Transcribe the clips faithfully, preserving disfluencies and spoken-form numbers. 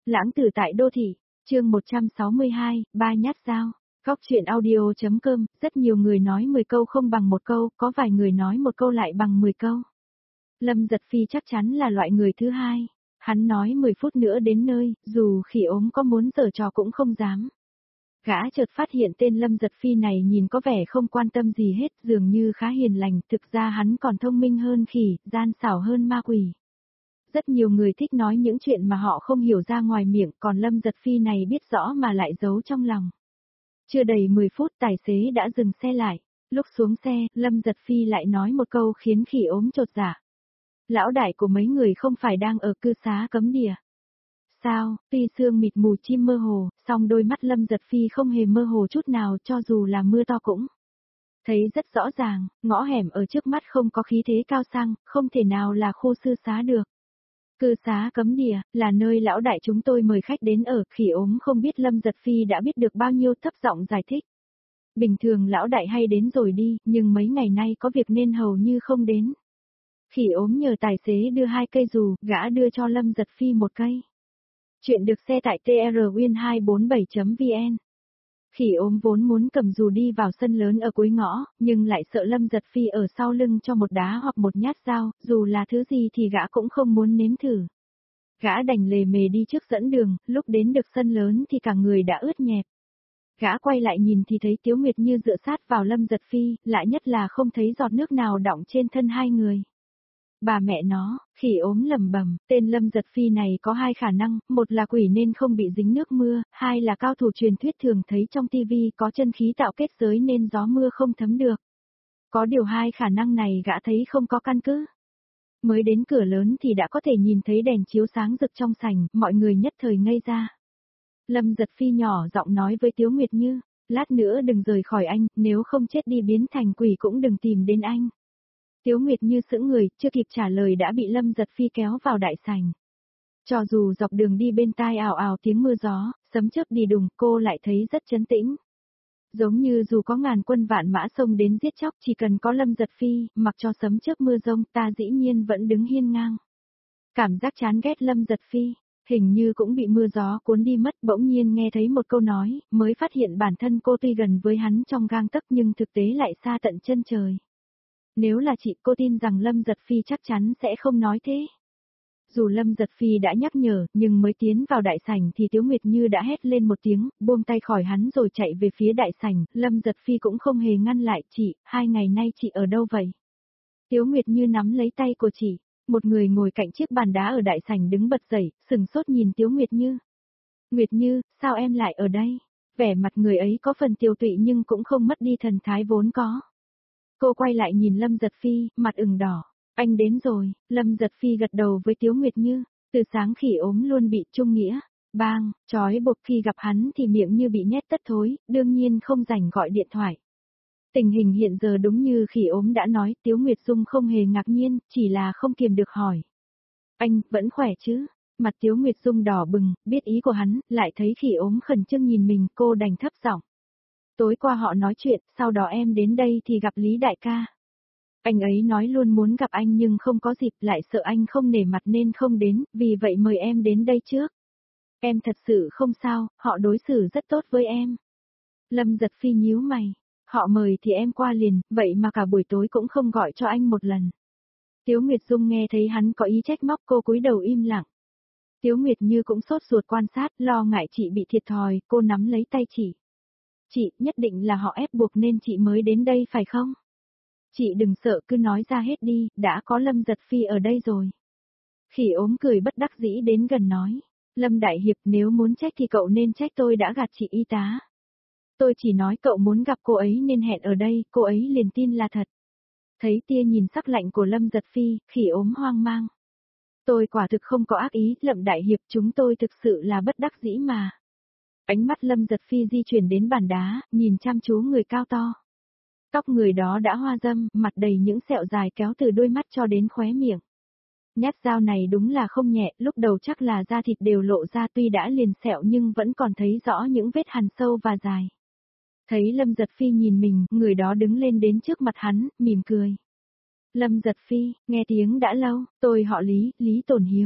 Lãng tử tại đô thị, chương một trăm sáu mươi hai, ba nhát dao. Góc truyện audio.com, rất nhiều người nói mười câu không bằng một câu, có vài người nói một câu lại bằng mười câu. Lâm Giật Phi chắc chắn là loại người thứ hai. Hắn nói mười phút nữa đến nơi, dù khỉ ốm có muốn giở trò cũng không dám. Gã chợt phát hiện tên Lâm Giật Phi này nhìn có vẻ không quan tâm gì hết, dường như khá hiền lành, thực ra hắn còn thông minh hơn khỉ, gian xảo hơn ma quỷ. Rất nhiều người thích nói những chuyện mà họ không hiểu ra ngoài miệng, còn Lâm Giật Phi này biết rõ mà lại giấu trong lòng. Chưa đầy mười phút tài xế đã dừng xe lại. Lúc xuống xe, Lâm Giật Phi lại nói một câu khiến khỉ ốm chột dạ. Lão đại của mấy người không phải đang ở cư xá cấm địa. Sao, tuy sương mịt mù chim mơ hồ, song đôi mắt Lâm Giật Phi không hề mơ hồ chút nào cho dù là mưa to cũng. Thấy rất rõ ràng, ngõ hẻm ở trước mắt không có khí thế cao sang, không thể nào là khu sư xá được. Cư xá cấm địa, là nơi lão đại chúng tôi mời khách đến ở, khỉ ốm không biết Lâm Giật Phi đã biết được bao nhiêu, thấp giọng giải thích. Bình thường lão đại hay đến rồi đi, nhưng mấy ngày nay có việc nên hầu như không đến. Khỉ ốm nhờ tài xế đưa hai cây dù, gã đưa cho Lâm Giật Phi một cây. Chuyện được xe tại trwin hai bốn bảy chấm vn. Khỉ ốm vốn muốn cầm dù đi vào sân lớn ở cuối ngõ, nhưng lại sợ Lâm Giật Phi ở sau lưng cho một đá hoặc một nhát dao, dù là thứ gì thì gã cũng không muốn nếm thử. Gã đành lề mề đi trước dẫn đường, lúc đến được sân lớn thì cả người đã ướt nhẹp. Gã quay lại nhìn thì thấy Tiếu Nguyệt Như dựa sát vào Lâm Giật Phi, lạ nhất là không thấy giọt nước nào đọng trên thân hai người. Bà mẹ nó, khỉ ốm lầm bầm, tên Lâm Giật Phi này có hai khả năng, một là quỷ nên không bị dính nước mưa, hai là cao thủ truyền thuyết thường thấy trong tivi có chân khí tạo kết giới nên gió mưa không thấm được. Có điều hai khả năng này gã thấy không có căn cứ. Mới đến cửa lớn thì đã có thể nhìn thấy đèn chiếu sáng rực trong sảnh, mọi người nhất thời ngây ra. Lâm Giật Phi nhỏ giọng nói với Tiếu Nguyệt Như, lát nữa đừng rời khỏi anh, nếu không chết đi biến thành quỷ cũng đừng tìm đến anh. Tiếu Nguyệt Như sững người, chưa kịp trả lời đã bị Lâm Giật Phi kéo vào đại sảnh. Cho dù dọc đường đi bên tai ào ào tiếng mưa gió, sấm chớp đi đùng, cô lại thấy rất trấn tĩnh. Giống như dù có ngàn quân vạn mã xông đến giết chóc, chỉ cần có Lâm Giật Phi, mặc cho sấm chớp mưa rông, ta dĩ nhiên vẫn đứng hiên ngang. Cảm giác chán ghét Lâm Giật Phi, hình như cũng bị mưa gió cuốn đi mất, bỗng nhiên nghe thấy một câu nói, mới phát hiện bản thân cô tuy gần với hắn trong gang tấc nhưng thực tế lại xa tận chân trời. Nếu là chị, cô tin rằng Lâm Giật Phi chắc chắn sẽ không nói thế. Dù Lâm Giật Phi đã nhắc nhở, nhưng mới tiến vào đại sảnh thì Tiếu Nguyệt Như đã hét lên một tiếng, buông tay khỏi hắn rồi chạy về phía đại sảnh, Lâm Giật Phi cũng không hề ngăn lại, chị, hai ngày nay chị ở đâu vậy? Tiếu Nguyệt Như nắm lấy tay của chị, một người ngồi cạnh chiếc bàn đá ở đại sảnh đứng bật dậy, sừng sốt nhìn Tiếu Nguyệt Như. Nguyệt Như, sao em lại ở đây? Vẻ mặt người ấy có phần tiều tụy nhưng cũng không mất đi thần thái vốn có. Cô quay lại nhìn Lâm Giật Phi, mặt ửng đỏ. Anh đến rồi, Lâm Giật Phi gật đầu với Tiếu Nguyệt Như, từ sáng khỉ ốm luôn bị trung nghĩa. Bang, trói buộc khi gặp hắn thì miệng như bị nhét tất thối, đương nhiên không rảnh gọi điện thoại. Tình hình hiện giờ đúng như khỉ ốm đã nói, Tiếu Nguyệt Dung không hề ngạc nhiên, chỉ là không kiềm được hỏi. Anh, vẫn khỏe chứ? Mặt Tiếu Nguyệt Dung đỏ bừng, biết ý của hắn, lại thấy khỉ ốm khẩn trương nhìn mình, cô đành thấp giọng. Tối qua họ nói chuyện, sau đó em đến đây thì gặp Lý Đại ca. Anh ấy nói luôn muốn gặp anh nhưng không có dịp, lại sợ anh không nể mặt nên không đến, vì vậy mời em đến đây trước. Em thật sự không sao, họ đối xử rất tốt với em. Lâm Giật Phi nhíu mày, họ mời thì em qua liền, vậy mà cả buổi tối cũng không gọi cho anh một lần. Tiếu Nguyệt Dung nghe thấy hắn có ý trách móc, cô cúi đầu im lặng. Tiếu Nguyệt Như cũng sốt ruột quan sát, lo ngại chị bị thiệt thòi, cô nắm lấy tay chị. Chị, nhất định là họ ép buộc nên chị mới đến đây phải không? Chị đừng sợ, cứ nói ra hết đi, đã có Lâm Giật Phi ở đây rồi. Khỉ ốm cười bất đắc dĩ đến gần nói. Lâm Đại Hiệp, nếu muốn trách thì cậu nên trách tôi đã gạt chị y tá. Tôi chỉ nói cậu muốn gặp cô ấy nên hẹn ở đây, cô ấy liền tin là thật. Thấy tia nhìn sắc lạnh của Lâm Giật Phi, khỉ ốm hoang mang. Tôi quả thực không có ác ý, Lâm Đại Hiệp, chúng tôi thực sự là bất đắc dĩ mà. Ánh mắt Lâm Giật Phi di chuyển đến bàn đá, nhìn chăm chú người cao to. Tóc người đó đã hoa râm, mặt đầy những sẹo dài kéo từ đôi mắt cho đến khóe miệng. Nhát dao này đúng là không nhẹ, lúc đầu chắc là da thịt đều lộ ra, tuy đã liền sẹo nhưng vẫn còn thấy rõ những vết hằn sâu và dài. Thấy Lâm Giật Phi nhìn mình, người đó đứng lên đến trước mặt hắn, mỉm cười. Lâm Giật Phi, nghe tiếng đã lâu, tôi họ Lý, Lý Tổn Hiếu.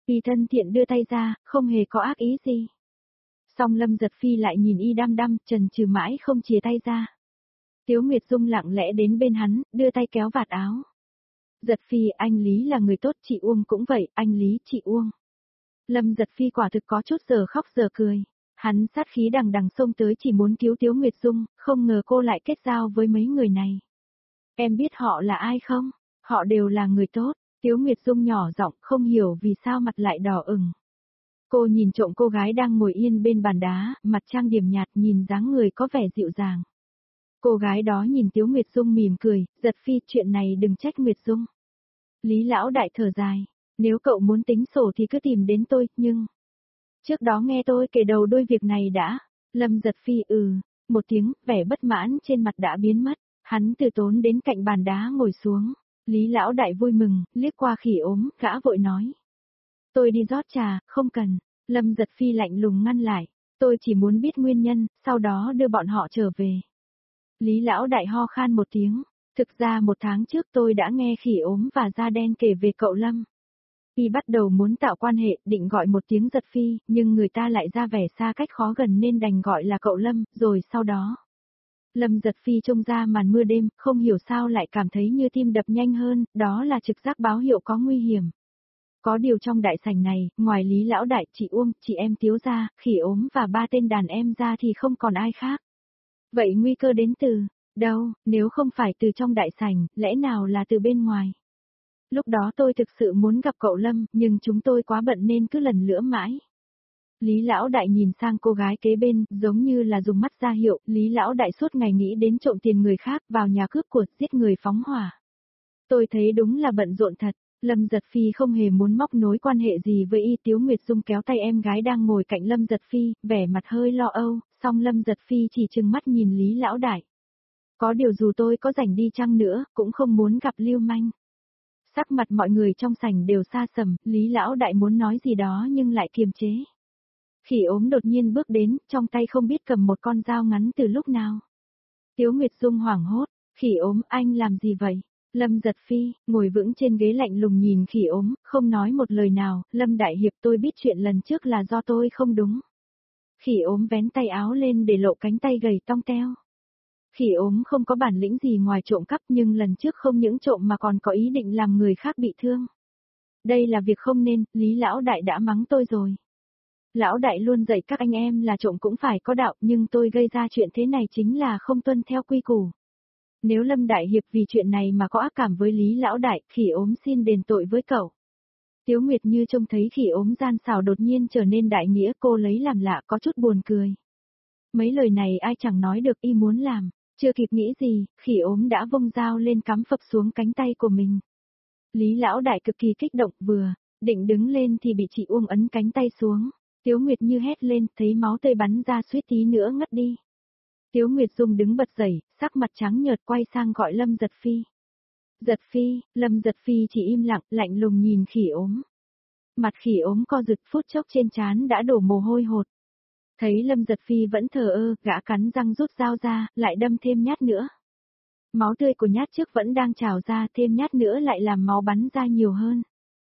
Y thân thiện đưa tay ra, không hề có ác ý gì. Song Lâm Giật Phi lại nhìn y đăm đăm, chần chừ mãi không chìa tay ra. Tiếu Nguyệt Dung lặng lẽ đến bên hắn, đưa tay kéo vạt áo. Giật Phi, anh Lý là người tốt, chị Uông cũng vậy, anh Lý, chị Uông. Lâm Giật Phi quả thực có chút giờ khóc giờ cười. Hắn sát khí đằng đằng xông tới chỉ muốn cứu Tiếu Nguyệt Dung, không ngờ cô lại kết giao với mấy người này. Em biết họ là ai không? Họ đều là người tốt. Tiếu Nguyệt Dung nhỏ giọng, không hiểu vì sao mặt lại đỏ ửng. Cô nhìn trộm cô gái đang ngồi yên bên bàn đá, mặt trang điểm nhạt, nhìn dáng người có vẻ dịu dàng. Cô gái đó nhìn Tiếu Nguyệt Dung mỉm cười, Giật Phi, chuyện này đừng trách Nguyệt Dung. Lý lão đại thở dài, nếu cậu muốn tính sổ thì cứ tìm đến tôi, nhưng... Trước đó nghe tôi kể đầu đuôi việc này đã. Lâm Giật Phi ừ, một tiếng, vẻ bất mãn trên mặt đã biến mất. Hắn từ tốn đến cạnh bàn đá ngồi xuống. Lý lão đại vui mừng, liếc qua Khỉ Ốm, gã vội nói. Tôi đi rót trà, không cần. Lâm Giật Phi lạnh lùng ngăn lại. Tôi chỉ muốn biết nguyên nhân, sau đó đưa bọn họ trở về. Lý lão đại ho khan một tiếng. Thực ra một tháng trước tôi đã nghe Khỉ Ốm và Da Đen kể về cậu Lâm. Y bắt đầu muốn tạo quan hệ, định gọi một tiếng Giật Phi, nhưng người ta lại ra vẻ xa cách khó gần nên đành gọi là cậu Lâm, rồi sau đó. Lâm Giật Phi trông ra màn mưa đêm, không hiểu sao lại cảm thấy như tim đập nhanh hơn, đó là trực giác báo hiệu có nguy hiểm. Có điều trong đại sảnh này, ngoài Lý lão đại, chị Uông, chị em Tiếu ra, Khỉ Ốm và ba tên đàn em ra thì không còn ai khác. Vậy nguy cơ đến từ đâu, nếu không phải từ trong đại sảnh, lẽ nào là từ bên ngoài? Lúc đó tôi thực sự muốn gặp cậu Lâm, nhưng chúng tôi quá bận nên cứ lần lữa mãi. Lý lão đại nhìn sang cô gái kế bên, giống như là dùng mắt ra hiệu, Lý lão đại suốt ngày nghĩ đến trộm tiền người khác, vào nhà cướp của, giết người phóng hỏa. Tôi thấy đúng là bận rộn thật. Lâm Giật Phi không hề muốn móc nối quan hệ gì với y. Tiếu Nguyệt Dung kéo tay em gái đang ngồi cạnh Lâm Giật Phi, vẻ mặt hơi lo âu, song Lâm Giật Phi chỉ trừng mắt nhìn Lý lão đại. Có điều dù tôi có rảnh đi chăng nữa, cũng không muốn gặp lưu manh. Sắc mặt mọi người trong sảnh đều xa sầm, Lý lão đại muốn nói gì đó nhưng lại kiềm chế. Khỉ Ốm đột nhiên bước đến, trong tay không biết cầm một con dao ngắn từ lúc nào. Tiếu Nguyệt Dung hoảng hốt, Khỉ Ốm, anh làm gì vậy? Lâm Giật Phi, ngồi vững trên ghế lạnh lùng nhìn Khỉ Ốm, không nói một lời nào, Lâm đại hiệp, tôi biết chuyện lần trước là do tôi không đúng. Khỉ Ốm vén tay áo lên để lộ cánh tay gầy tong teo. Khỉ Ốm không có bản lĩnh gì ngoài trộm cắp, nhưng lần trước không những trộm mà còn có ý định làm người khác bị thương. Đây là việc không nên, Lý lão đại đã mắng tôi rồi. Lão đại luôn dạy các anh em là trộm cũng phải có đạo, nhưng tôi gây ra chuyện thế này chính là không tuân theo quy củ. Nếu Lâm đại hiệp vì chuyện này mà có ác cảm với Lý lão đại, Khỉ Ốm xin đền tội với cậu. Tiếu Nguyệt Như trông thấy Khỉ Ốm gian xảo đột nhiên trở nên đại nghĩa, cô lấy làm lạ, có chút buồn cười. Mấy lời này ai chẳng nói được, y muốn làm. Chưa kịp nghĩ gì, Khỉ Ốm đã vung dao lên cắm phập xuống cánh tay của mình. Lý lão đại cực kỳ kích động, vừa định đứng lên thì bị chị Uông ấn cánh tay xuống. Tiếu Nguyệt Như hét lên, thấy máu tươi bắn ra suýt tí nữa ngất đi. Tiếu Nguyệt Dung đứng bật dậy, sắc mặt trắng nhợt quay sang gọi Lâm Giật Phi. Giật Phi, Lâm Giật Phi chỉ im lặng, lạnh lùng nhìn Khỉ Ốm. Mặt Khỉ Ốm co rụt, phút chốc trên trán đã đổ mồ hôi hột. Thấy Lâm Giật Phi vẫn thờ ơ, gã cắn răng rút dao ra, lại đâm thêm nhát nữa. Máu tươi của nhát trước vẫn đang trào ra, thêm nhát nữa lại làm máu bắn ra nhiều hơn.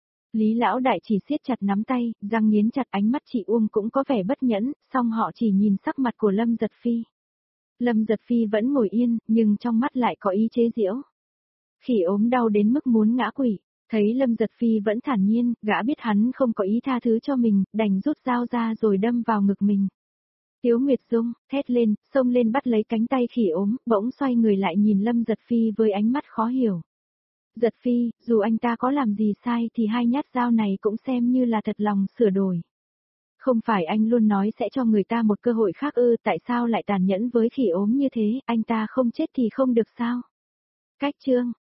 Lý lão đại chỉ siết chặt nắm tay, răng nghiến chặt, ánh mắt chị Uông cũng có vẻ bất nhẫn, song họ chỉ nhìn sắc mặt của Lâm Giật Phi. Lâm Giật Phi vẫn ngồi yên, nhưng trong mắt lại có ý chế giễu. Khỉ Ốm đau đến mức muốn ngã quỵ, thấy Lâm Giật Phi vẫn thản nhiên, gã biết hắn không có ý tha thứ cho mình, đành rút dao ra rồi đâm vào ngực mình. Tiếu Nguyệt Dung, thét lên, xông lên bắt lấy cánh tay Khỉ Ốm, bỗng xoay người lại nhìn Lâm Giật Phi với ánh mắt khó hiểu. Giật Phi, dù anh ta có làm gì sai thì hai nhát dao này cũng xem như là thật lòng sửa đổi. Không phải anh luôn nói sẽ cho người ta một cơ hội khác ư, tại sao lại tàn nhẫn với Khỉ Ốm như thế, anh ta không chết thì không được sao? Cách chương